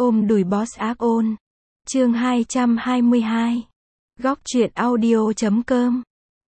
Ôm đùi boss ác ôn. Chương 222. Góc truyện audio.com.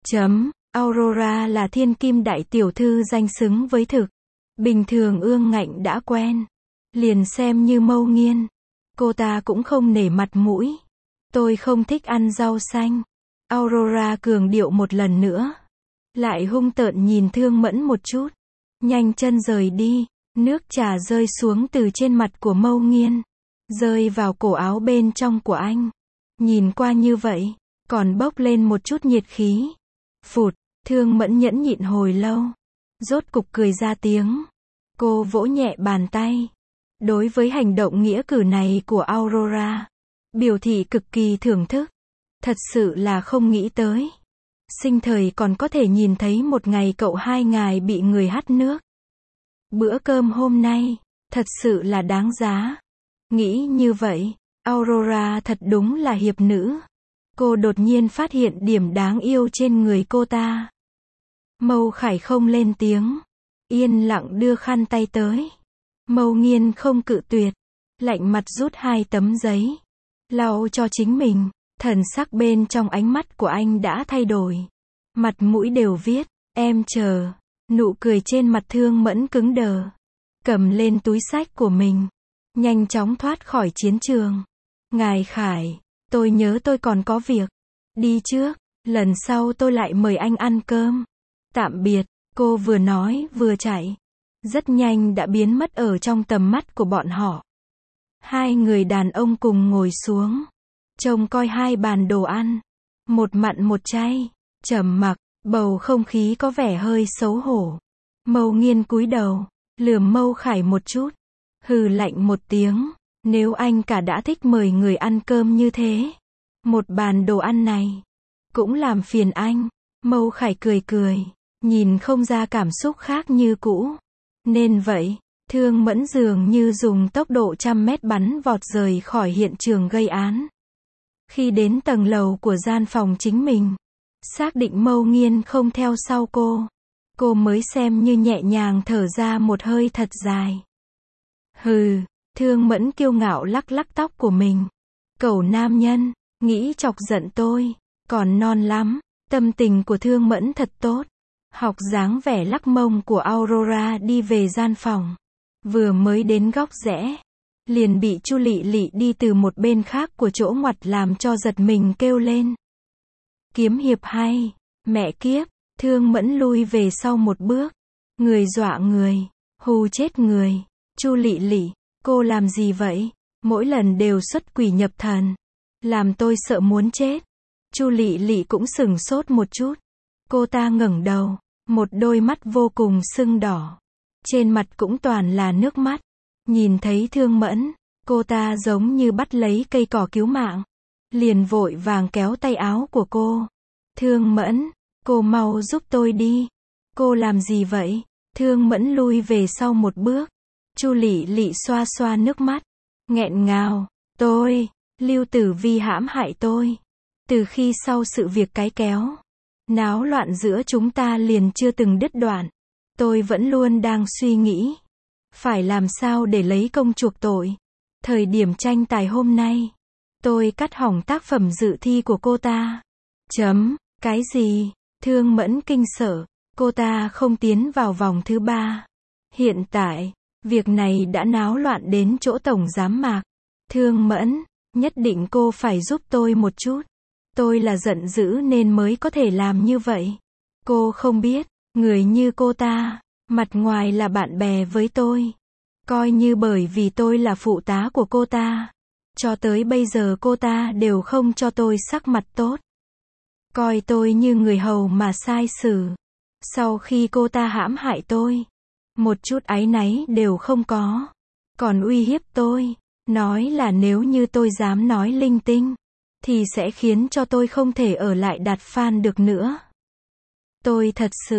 Aurora là thiên kim đại tiểu thư danh xứng với thực. Bình thường ương ngạnh đã quen. Liền xem như Mâu Nghiên. Cô ta cũng không nể mặt mũi. Tôi không thích ăn rau xanh. Aurora cường điệu một lần nữa. Lại hung tợn nhìn Thương Mẫn một chút. Nhanh chân rời đi. Nước trà rơi xuống từ trên mặt của Mâu Nghiên. Rơi vào cổ áo bên trong của anh. Nhìn qua như vậy, còn bốc lên một chút nhiệt khí. Phụt, Thương Mẫn nhẫn nhịn hồi lâu. Rốt cục cười ra tiếng. Cô vỗ nhẹ bàn tay. Đối với hành động nghĩa cử này của Aurora, biểu thị cực kỳ thưởng thức. Thật sự là không nghĩ tới. Sinh thời còn có thể nhìn thấy một ngày cậu hai ngài bị người hắt nước. Bữa cơm hôm nay, thật sự là đáng giá. Nghĩ như vậy, Aurora thật đúng là hiệp nữ. Cô đột nhiên phát hiện điểm đáng yêu trên người cô ta. Mâu Khải không lên tiếng. Yên lặng đưa khăn tay tới. Mâu Nghiên không cự tuyệt. Lạnh mặt rút 2 tấm giấy. Lau cho chính mình. Thần sắc bên trong ánh mắt của anh đã thay đổi. Mặt mũi đều viết, em chờ. Nụ cười trên mặt Thương Mẫn cứng đờ. Cầm lên túi xách của mình. Nhanh chóng thoát khỏi chiến trường. Ngài Khải, tôi nhớ tôi còn có việc. Đi trước, lần sau tôi lại mời anh ăn cơm. Tạm biệt, cô vừa nói vừa chạy. Rất nhanh đã biến mất ở trong tầm mắt của bọn họ. Hai người đàn ông cùng ngồi xuống. Trông coi 2 bàn đồ ăn. Một mặn một chay. Trầm mặc, bầu không khí có vẻ hơi xấu hổ. Mâu Nghiên cúi đầu, lườm Mâu Khải một chút. Hừ lạnh một tiếng. Nếu anh cả đã thích mời người ăn cơm như thế, một bàn đồ ăn này cũng làm phiền anh. Mâu Khải cười cười, nhìn không ra cảm xúc khác như cũ. Nên vậy, Thương Mẫn dường như dùng tốc độ 100 mét bắn vọt rời khỏi hiện trường gây án. Khi đến tầng lầu của gian phòng chính mình, xác định Mâu Nghiên không theo sau cô mới xem như nhẹ nhàng thở ra một hơi thật dài. Hừ, Thương Mẫn kiêu ngạo lắc lắc tóc của mình. Cẩu nam nhân, nghĩ chọc giận tôi, còn non lắm. Tâm tình của Thương Mẫn thật tốt. Học dáng vẻ lắc mông của Aurora đi về gian phòng. Vừa mới đến góc rẽ, liền bị Chu Lị Lị đi từ một bên khác của chỗ ngoặt làm cho giật mình kêu lên. Kiếm hiệp hay, mẹ kiếp, Thương Mẫn lui về sau một bước. Người dọa người, hù chết người. Chu Lị Lị, cô làm gì vậy? Mỗi lần đều xuất quỷ nhập thần. Làm tôi sợ muốn chết. Chu Lị Lị cũng sửng sốt một chút. Cô ta ngẩng đầu, một đôi mắt vô cùng sưng đỏ. Trên mặt cũng toàn là nước mắt. Nhìn thấy Thương Mẫn, cô ta giống như bắt lấy cây cỏ cứu mạng. Liền vội vàng kéo tay áo của cô. Thương Mẫn, cô mau giúp tôi đi. Cô làm gì vậy? Thương Mẫn lui về sau một bước. Chu Lị Lị xoa xoa nước mắt, nghẹn ngào, Lưu Tử Vi hãm hại tôi. Từ khi sau sự việc cái kéo, náo loạn giữa chúng ta liền chưa từng đứt đoạn. Tôi vẫn luôn đang suy nghĩ, phải làm sao để lấy công chuộc tội. Thời điểm tranh tài hôm nay, tôi cắt hỏng tác phẩm dự thi của cô ta. Cái gì? Thương Mẫn kinh sợ, cô ta không tiến vào vòng thứ 3. Hiện tại, việc này đã náo loạn đến chỗ tổng giám mạc. Thương Mẫn, nhất định cô phải giúp tôi một chút. Tôi là giận dữ nên mới có thể làm như vậy. Cô không biết, người như cô ta, mặt ngoài là bạn bè với tôi. Coi như bởi vì tôi là phụ tá của cô ta. Cho tới bây giờ cô ta đều không cho tôi sắc mặt tốt. Coi tôi như người hầu mà sai xử. Sau khi cô ta hãm hại tôi, một chút áy náy đều không có. Còn uy hiếp tôi, nói là nếu như tôi dám nói linh tinh, thì sẽ khiến cho tôi không thể ở lại đạt fan được nữa. Tôi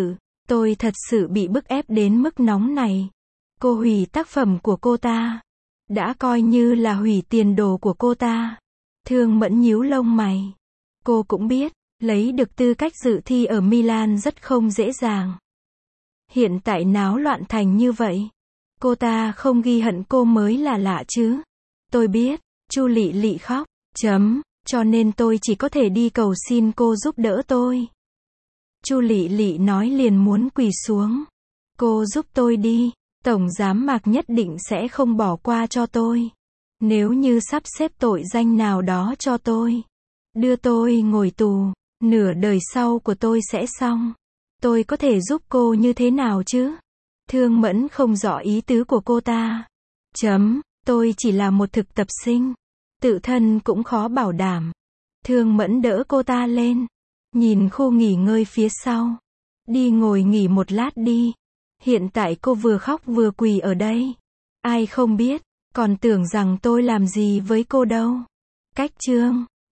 thật sự bị bức ép đến mức nóng này. Cô hủy tác phẩm của cô ta. Đã coi như là hủy tiền đồ của cô ta. Thương Mẫn nhíu lông mày. Cô cũng biết, lấy được tư cách dự thi ở Milan rất không dễ dàng. Hiện tại náo loạn thành như vậy. Cô ta không ghi hận cô mới là lạ chứ. Tôi biết. Chu Lệ Lệ khóc. Cho nên tôi chỉ có thể đi cầu xin cô giúp đỡ tôi. Chu Lệ Lệ nói liền muốn quỳ xuống. Cô giúp tôi đi. Tổng giám Mạc nhất định sẽ không bỏ qua cho tôi. Nếu như sắp xếp tội danh nào đó cho tôi, đưa tôi ngồi tù, nửa đời sau của tôi sẽ xong. Tôi có thể giúp cô như thế nào chứ? Thương Mẫn không rõ ý tứ của cô ta. Tôi chỉ là một thực tập sinh. Tự thân cũng khó bảo đảm. Thương Mẫn đỡ cô ta lên. Nhìn khu nghỉ ngơi phía sau. Đi ngồi nghỉ một lát đi. Hiện tại cô vừa khóc vừa quỳ ở đây. Ai không biết, còn tưởng rằng tôi làm gì với cô đâu. Cách chương